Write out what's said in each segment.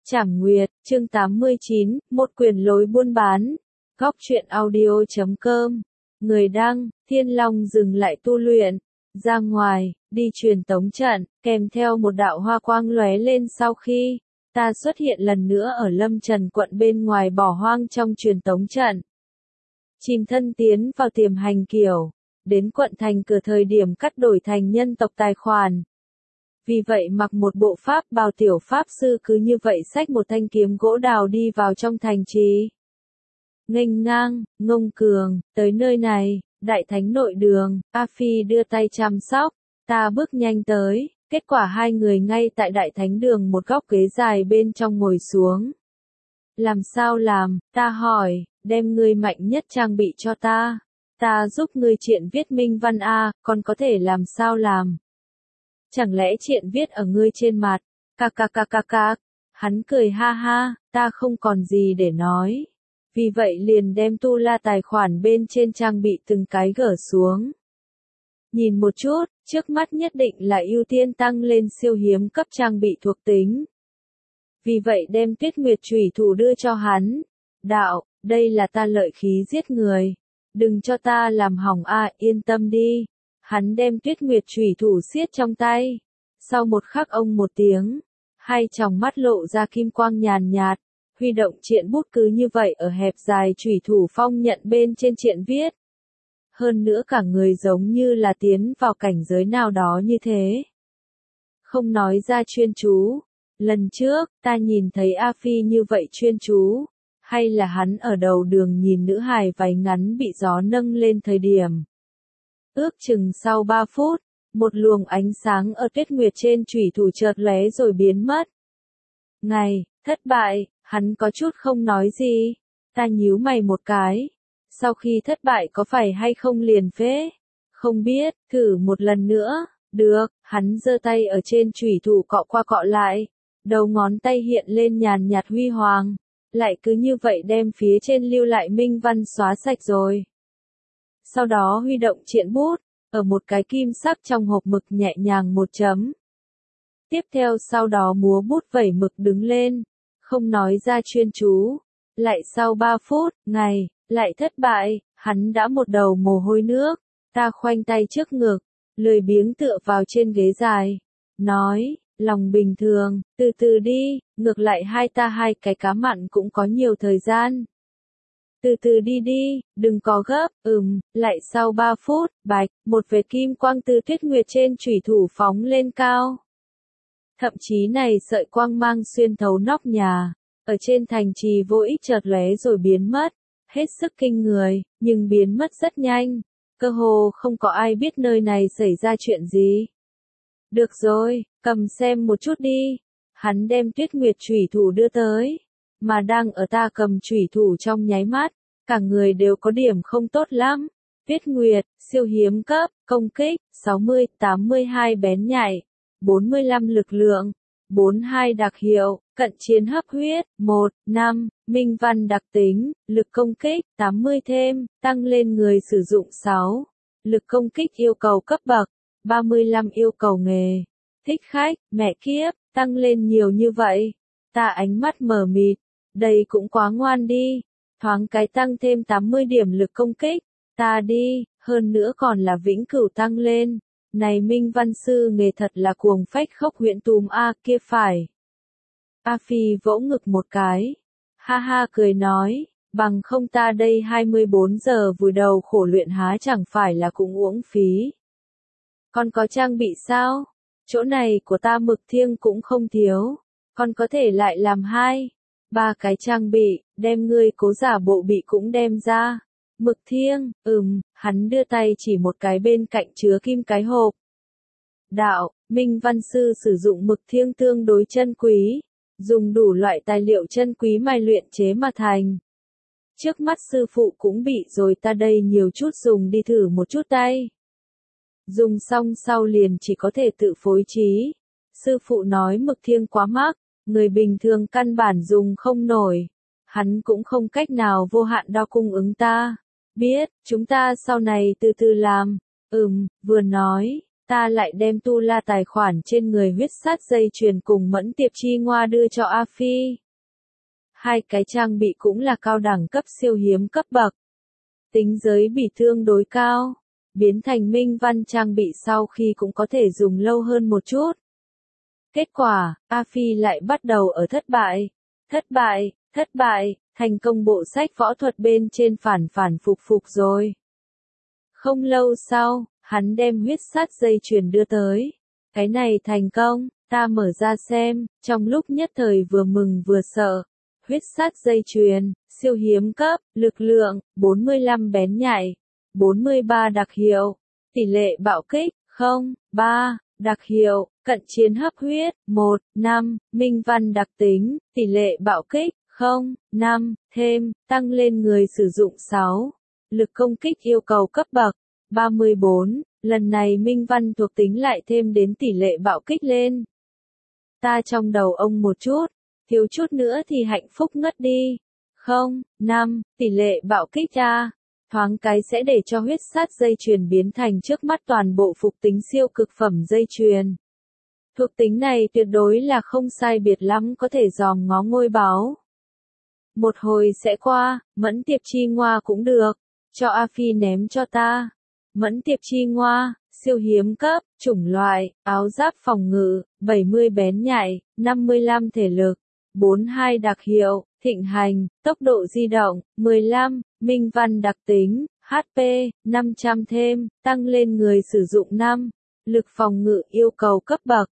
Trảm Nguyệt, chương 89, một quyển lối buôn bán. Góc truyện audio.com. Người đăng, Thiên Long dừng lại tu luyện. Ra ngoài, đi truyền tống trận, kèm theo một đạo hoa quang lóe lên sau khi ta xuất hiện lần nữa ở Lâm Trần quận bên ngoài bỏ hoang trong truyền tống trận. Chìm thân tiến vào tiềm hành kiểu, đến quận thành cửa thời điểm cắt đổi thành nhân tộc tài khoản. Vì vậy mặc một bộ pháp bào tiểu pháp sư cứ như vậy xách một thanh kiếm gỗ đào đi vào trong thành trì. Nghênh ngang, ngông cường, tới nơi này, đại thánh nội đường, A Phi đưa tay chăm sóc, ta bước nhanh tới, kết quả hai người ngay tại đại thánh đường một góc ghế dài bên trong ngồi xuống. Làm sao làm, ta hỏi, đem ngươi mạnh nhất trang bị cho ta giúp ngươi triện viết minh văn A, còn có thể làm sao làm? Chẳng lẽ triện viết ở ngươi trên mặt, ca, hắn cười ha ha, ta không còn gì để nói. Vì vậy liền đem tu la tài khoản bên trên trang bị từng cái gỡ xuống. Nhìn một chút, trước mắt nhất định là ưu tiên tăng lên siêu hiếm cấp trang bị thuộc tính. Vì vậy đem Tuyết Nguyệt chủy thủ đưa cho hắn. Đạo, đây là ta lợi khí giết người. Đừng cho ta làm hỏng a, yên tâm đi. Hắn đem Tuyết Nguyệt chủy thủ siết trong tay. Sau một khắc ông một tiếng, hai tròng mắt lộ ra kim quang nhàn nhạt, huy động triện bút cứ như vậy ở hẹp dài chủy thủ phong nhận bên trên triện viết. Hơn nữa cả người giống như là tiến vào cảnh giới nào đó như thế. Không nói ra chuyên chú. Lần trước, ta nhìn thấy A Phi như vậy chuyên chú. Hay là hắn ở đầu đường nhìn nữ hài váy ngắn bị gió nâng lên thời điểm. Ước chừng sau 3 phút, một luồng ánh sáng ở Tuyết Nguyệt trên chủy thủ chợt lóe rồi biến mất. Ngày, thất bại, hắn có chút không nói gì. Ta nhíu mày một cái. Sau khi thất bại có phải hay không liền phế? Không biết, thử một lần nữa. Được, hắn giơ tay ở trên chủy thủ cọ qua cọ lại. Đầu ngón tay hiện lên nhàn nhạt huy hoàng. Lại cứ như vậy đem phía trên lưu lại minh văn xóa sạch rồi. Sau đó huy động triện bút, ở một cái kim sắc trong hộp mực nhẹ nhàng một chấm. Tiếp theo sau đó múa bút vẩy mực đứng lên, không nói ra chuyên chú. Lại sau 3 phút, ngày, lại thất bại, hắn đã một đầu mồ hôi nước. Ta khoanh tay trước ngực, lười biếng tựa vào trên ghế dài. Nói, lòng bình thường, từ từ đi, ngược lại hai cái cá mặn cũng có nhiều thời gian. Từ từ đi, đừng có gấp, lại sau 3 phút, bạch, một vệt kim quang từ Tuyết Nguyệt trên chủy thủ phóng lên cao. Thậm chí này sợi quang mang xuyên thấu nóc nhà, ở trên thành trì vô ích chợt lóe rồi biến mất, hết sức kinh người, nhưng biến mất rất nhanh, cơ hồ không có ai biết nơi này xảy ra chuyện gì. Được rồi, cầm xem một chút đi. Hắn đem Tuyết Nguyệt chủy thủ đưa tới, mà đang ở ta cầm chủy thủ trong nháy mắt, cả người đều có điểm không tốt lắm. Tuyết Nguyệt, siêu hiếm cấp, công kích, 60, 82 bén nhạy, 45 lực lượng, 42 đặc hiệu, cận chiến hấp huyết, 1, 5, minh văn đặc tính, lực công kích, 80 thêm, tăng lên người sử dụng 6, lực công kích yêu cầu cấp bậc, 35 yêu cầu nghề, thích khách, mẹ kiếp, tăng lên nhiều như vậy. Ta ánh mắt mờ mịt, đây cũng quá ngoan đi, thoáng cái tăng thêm 80 điểm lực công kích, ta đi, hơn nữa còn là vĩnh cửu tăng lên. Này minh văn sư nghề thật là cuồng phách khốc huyện tùm a kia phải. A Phi vỗ ngực một cái. Ha ha cười nói, bằng không ta đây 24 giờ vùi đầu khổ luyện há chẳng phải là cũng uổng phí. Con có trang bị sao? Chỗ này của ta mực thiêng cũng không thiếu. Con có thể lại làm 2, 3 cái trang bị, đem ngươi cố giả bộ bị cũng đem ra. Mực thiêng, hắn đưa tay chỉ một cái bên cạnh chứa kim cái hộp. Đạo, minh văn sư sử dụng mực thiêng tương đối chân quý, dùng đủ loại tài liệu chân quý mài luyện chế mà thành. Trước mắt sư phụ cũng bị rồi, ta đây nhiều chút dùng đi thử một chút tay. Dùng xong sau liền chỉ có thể tự phối trí. Sư phụ nói mực thiêng quá mắc, người bình thường căn bản dùng không nổi. Hắn cũng không cách nào vô hạn đo cung ứng ta. Biết, chúng ta sau này từ từ làm. Vừa nói, ta lại đem tu la tài khoản trên người huyết sát dây chuyền cùng mẫn tiệp chi ngoa đưa cho A Phi. Hai cái trang bị cũng là cao đẳng cấp siêu hiếm cấp bậc. Tính giới bị tương đối cao. Biến thành minh văn trang bị sau khi cũng có thể dùng lâu hơn một chút. Kết quả, A Phi lại bắt đầu ở thất bại, thành công bộ sách võ thuật bên trên phản phục rồi. Không lâu sau, hắn đem huyết sát dây chuyền đưa tới. Cái này thành công, ta mở ra xem, trong lúc nhất thời vừa mừng vừa sợ. Huyết sát dây chuyền, siêu hiếm cấp, lực lượng, 45 bén nhạy, 43 đặc hiệu, tỷ lệ bạo kích, 0,3, đặc hiệu, cận chiến hấp huyết, 1,5, minh văn đặc tính, tỷ lệ bạo kích, 0,5, thêm, tăng lên người sử dụng 6. Lực công kích yêu cầu cấp bậc, 34, lần này minh văn thuộc tính lại thêm đến tỷ lệ bạo kích lên. Ta trong đầu ông một chút, thiếu chút nữa thì hạnh phúc ngất đi. 0,5, tỷ lệ bạo kích ra. Thoáng cái sẽ để cho huyết sát dây chuyền biến thành trước mắt toàn bộ phục tính siêu cực phẩm dây chuyền. Thuộc tính này tuyệt đối là không sai biệt lắm có thể dòm ngó ngôi báu. Một hồi sẽ qua, mẫn tiệp chi ngoa cũng được, cho A Phi ném cho ta. Mẫn tiệp chi ngoa, siêu hiếm cấp, chủng loại, áo giáp phòng ngự, 70 bén nhạy, 55 thể lực, 42 đặc hiệu, thịnh hành, tốc độ di động, 15, minh văn đặc tính, HP, 500 thêm, tăng lên người sử dụng 5, lực phòng ngự yêu cầu cấp bậc,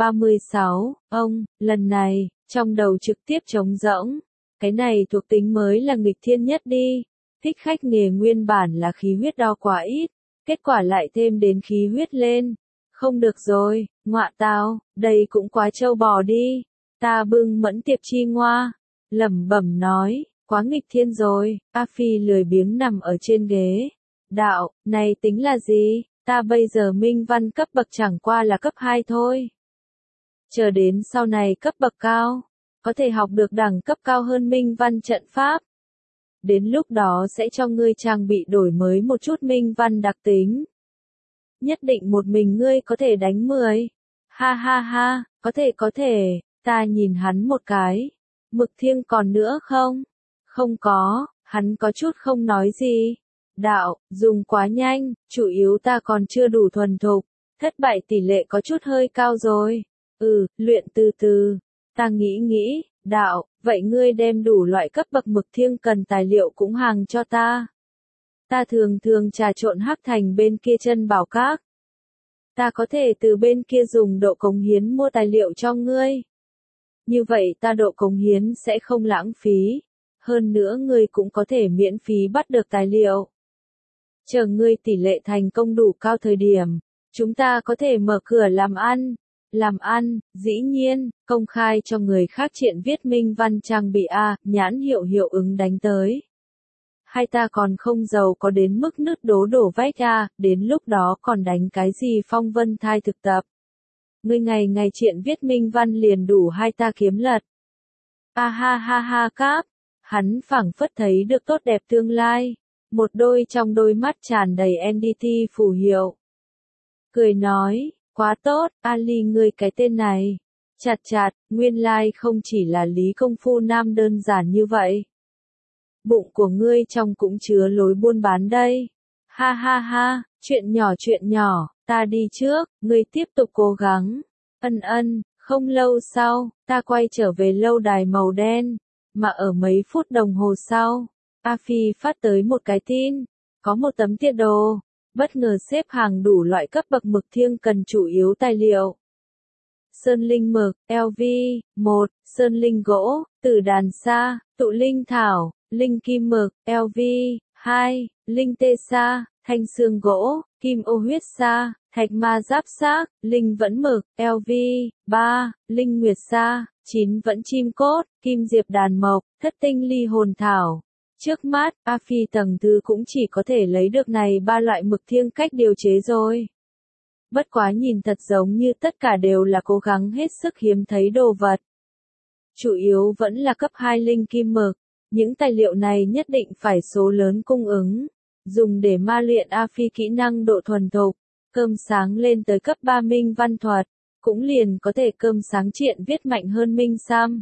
36, lần này, trong đầu trực tiếp trống rỗng, cái này thuộc tính mới là nghịch thiên nhất đi, thích khách nghề nguyên bản là khí huyết đo quá ít, kết quả lại thêm đến khí huyết lên, không được rồi, ngọa tao, đây cũng quá trâu bò đi, ta bưng mẫn tiệp chi ngoa, lẩm bẩm nói, quá nghịch thiên rồi, A Phi lười biếng nằm ở trên ghế, đạo, này tính là gì, ta bây giờ minh văn cấp bậc chẳng qua là cấp 2 thôi. Chờ đến sau này cấp bậc cao, có thể học được đẳng cấp cao hơn minh văn trận pháp. Đến lúc đó sẽ cho ngươi trang bị đổi mới một chút minh văn đặc tính. Nhất định một mình ngươi có thể đánh 10. Ha ha ha, có thể, ta nhìn hắn một cái. Mực thiêng còn nữa không? Không có, hắn có chút không nói gì. Đạo, dùng quá nhanh, chủ yếu ta còn chưa đủ thuần thục. Thất bại tỷ lệ có chút hơi cao rồi. Luyện từ từ. Ta nghĩ, đạo, vậy ngươi đem đủ loại cấp bậc mực thiêng cần tài liệu cũng hàng cho ta. Ta thường trà trộn hắc thành bên kia chân bảo các. Ta có thể từ bên kia dùng độ cống hiến mua tài liệu cho ngươi. Như vậy ta độ cống hiến sẽ không lãng phí. Hơn nữa ngươi cũng có thể miễn phí bắt được tài liệu. Chờ ngươi tỷ lệ thành công đủ cao thời điểm, chúng ta có thể mở cửa làm ăn. Làm ăn, dĩ nhiên, công khai cho người khác triện viết minh văn trang bị A, nhãn hiệu ứng đánh tới. Hai ta còn không giàu có đến mức nứt đổ vách A, đến lúc đó còn đánh cái gì phong vân thai thực tập. Ngươi ngày triện viết minh văn liền đủ hai ta kiếm lật. A ha ha ha cáp, hắn phảng phất thấy được tốt đẹp tương lai, một đôi trong đôi mắt tràn đầy NDT phù hiệu. Cười nói. Quá tốt, Ali ngươi cái tên này. Chặt, nguyên lai không chỉ là lý công phu nam đơn giản như vậy. Bụng của ngươi trong cũng chứa lối buôn bán đây. Ha ha ha, chuyện nhỏ, ta đi trước, ngươi tiếp tục cố gắng. Không lâu sau, ta quay trở về lâu đài màu đen. Mà ở mấy phút đồng hồ sau, A Phi phát tới một cái tin. Có một tấm tiệt đồ. Bất ngờ xếp hàng đủ loại cấp bậc mực thiêng cần chủ yếu tài liệu. Sơn linh mực, LV, 1, sơn linh gỗ, tử đàn sa, tụ linh thảo, linh kim mực, LV, 2, linh tê sa, thanh xương gỗ, kim ô huyết sa, thạch ma giáp xác, linh vẫn mực, LV, 3, linh nguyệt sa, 9 vẫn chim cốt, kim diệp đàn mộc, thất tinh ly hồn thảo. Trước mắt, A Phi tầng thứ cũng chỉ có thể lấy được này ba loại mực thiêng cách điều chế rồi. Bất quá nhìn thật giống như tất cả đều là cố gắng hết sức hiếm thấy đồ vật. Chủ yếu vẫn là cấp 2 linh kim mực, những tài liệu này nhất định phải số lớn cung ứng, dùng để ma luyện A Phi kỹ năng độ thuần thục. Cơm sáng lên tới cấp 3 Minh Văn Thuật, cũng liền có thể cơm sáng triện viết mạnh hơn Minh Sam.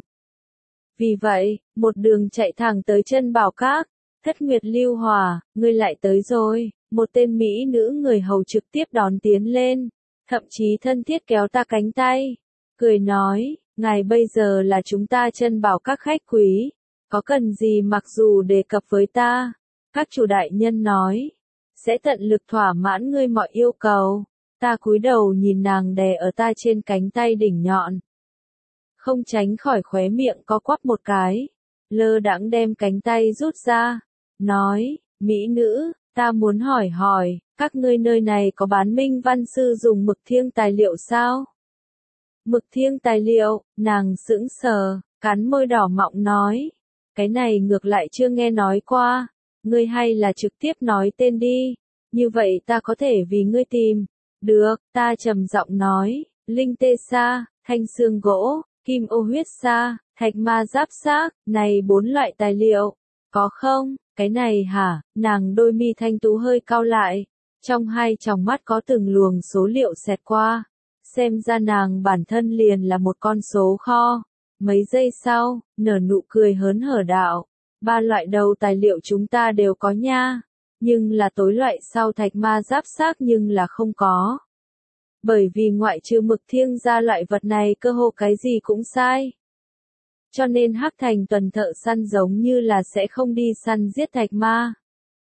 Vì vậy, một đường chạy thẳng tới chân Bảo Các. Thất Nguyệt Lưu Hòa, ngươi lại tới rồi, một tên mỹ nữ người hầu trực tiếp đón tiến lên, thậm chí thân thiết kéo ta cánh tay, cười nói, ngài bây giờ là chúng ta chân Bảo Các khách quý, có cần gì mặc dù đề cập với ta. Các chủ đại nhân nói, sẽ tận lực thỏa mãn ngươi mọi yêu cầu. Ta cúi đầu nhìn nàng đè ở ta trên cánh tay đỉnh nhọn, không tránh khỏi khóe miệng có quắp một cái, lơ đãng đem cánh tay rút ra, nói, mỹ nữ, ta muốn hỏi, các ngươi nơi này có bán Minh Văn sư dùng mực thiêng tài liệu sao? Mực thiêng tài liệu, nàng sững sờ, cắn môi đỏ mọng nói, cái này ngược lại chưa nghe nói qua, ngươi hay là trực tiếp nói tên đi, như vậy ta có thể vì ngươi tìm. Được, ta trầm giọng nói, linh tê sa, thanh xương gỗ, kim ô huyết sa, thạch ma giáp xác, này 4 loại tài liệu, có không? Cái này hả? Nàng đôi mi thanh tú hơi cau lại, trong hai tròng mắt có từng luồng số liệu xẹt qua, xem ra nàng bản thân liền là một con số kho. Mấy giây sau, nở nụ cười hớn hở đạo, 3 loại đầu tài liệu chúng ta đều có nha. Nhưng là tối loại sau thạch ma giáp xác nhưng là không có. Bởi vì ngoại trừ mực thiêng ra loại vật này cơ hồ cái gì cũng sai. Cho nên Hắc Thành tuần thợ săn giống như là sẽ không đi săn giết thạch ma.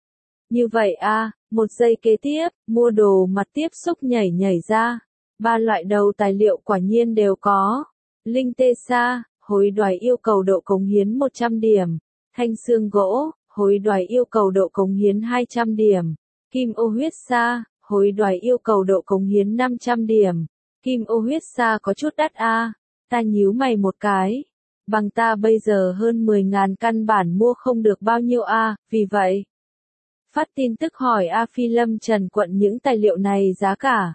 Như vậy a, một giây kế tiếp, mua đồ mặt tiếp xúc nhảy ra. 3 loại đầu tài liệu quả nhiên đều có. Linh tê sa, hối đoái yêu cầu độ cống hiến 100 điểm. Thanh xương gỗ, hối đoái yêu cầu độ cống hiến 200 điểm. Kim ô huyết sa, hối đoái yêu cầu độ cống hiến 500 điểm. Kim ô huyết sa có chút đắt a. Ta nhíu mày một cái. Bằng ta bây giờ hơn 10.000 căn bản mua không được bao nhiêu a, vì vậy. Phát tin tức hỏi A Phi Lâm Trần Quận những tài liệu này giá cả.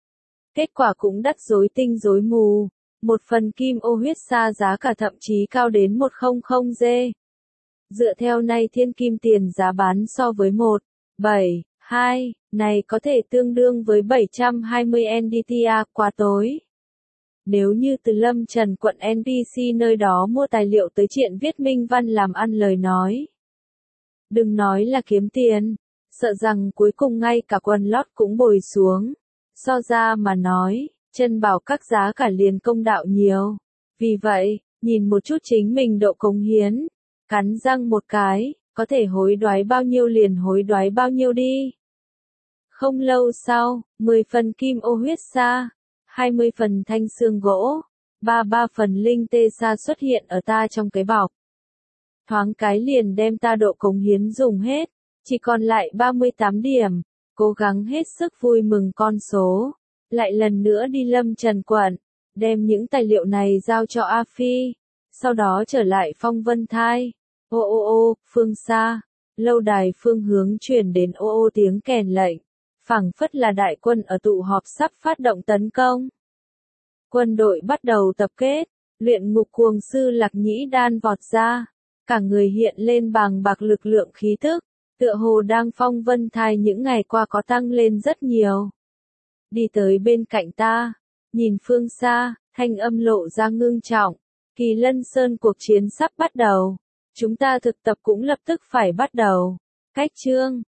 Kết quả cũng đắt rối tinh rối mù. Một phần kim ô huyết sa giá cả thậm chí cao đến 100G. Dựa theo nay thiên kim tiền giá bán so với 1,72, này có thể tương đương với 720 NDTA quá tối. Nếu như từ Lâm Trần Quận NPC nơi đó mua tài liệu tới triện viết Minh Văn làm ăn lời nói. Đừng nói là kiếm tiền, sợ rằng cuối cùng ngay cả quần lót cũng bồi xuống. So ra mà nói, chân Bảo Các giá cả liền công đạo nhiều. Vì vậy, nhìn một chút chính mình độ cống hiến, cắn răng một cái, có thể hối đoái bao nhiêu liền hối đoái bao nhiêu đi. Không lâu sau, 10 phần kim ô huyết sa, 20 phần thanh xương gỗ, 33 phần linh tê sa xuất hiện ở ta trong cái bọc. Thoáng cái liền đem ta độ cống hiến dùng hết, chỉ còn lại 38 điểm, cố gắng hết sức vui mừng con số. Lại lần nữa đi Lâm Trần Quận, đem những tài liệu này giao cho A Phi, sau đó trở lại Phong Vân Thai. Ô, phương xa, lâu đài phương hướng truyền đến ô tiếng kèn lệnh, phảng phất là đại quân ở tụ họp sắp phát động tấn công. Quân đội bắt đầu tập kết, luyện ngục cuồng sư Lạc Nhĩ Đan vọt ra, cả người hiện lên bàng bạc lực lượng khí tức, tựa hồ đang Phong Vân Thai những ngày qua có tăng lên rất nhiều. Đi tới bên cạnh ta, nhìn phương xa, thanh âm lộ ra ngưng trọng, Kỳ Lân Sơn cuộc chiến sắp bắt đầu, chúng ta thực tập cũng lập tức phải bắt đầu. Cách chương